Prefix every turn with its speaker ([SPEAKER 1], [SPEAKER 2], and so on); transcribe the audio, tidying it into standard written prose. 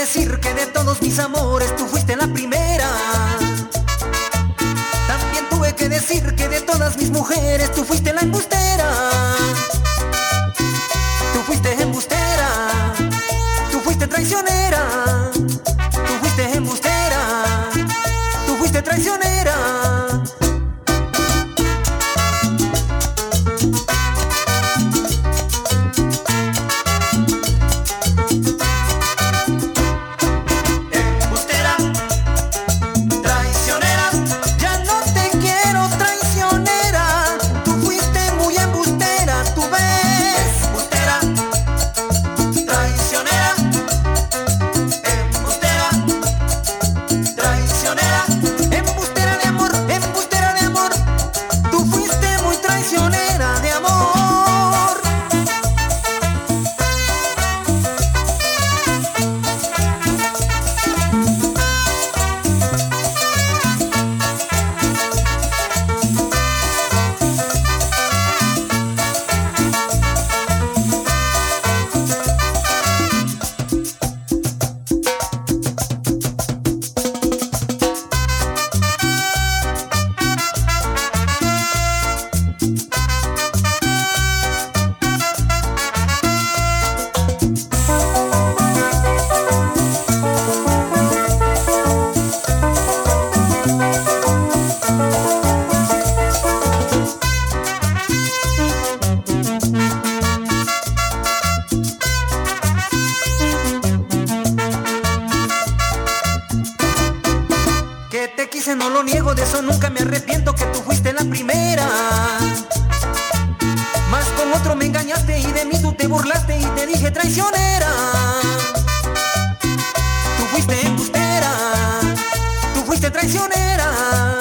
[SPEAKER 1] decir que de todos mis amores tú fuiste la primera. También tuve que decir que de todas mis mujeres tú fuiste la embustera. Tú fuiste embustera, tú fuiste traicionera. Tú fuiste embustera, tú fuiste traicionera. Te quise, no lo niego, de eso nunca me arrepiento, que tú fuiste la primera. Mas con otro me engañaste y de mí tú te burlaste y te dije traicionera. Tú fuiste embustera, tú fuiste traicionera.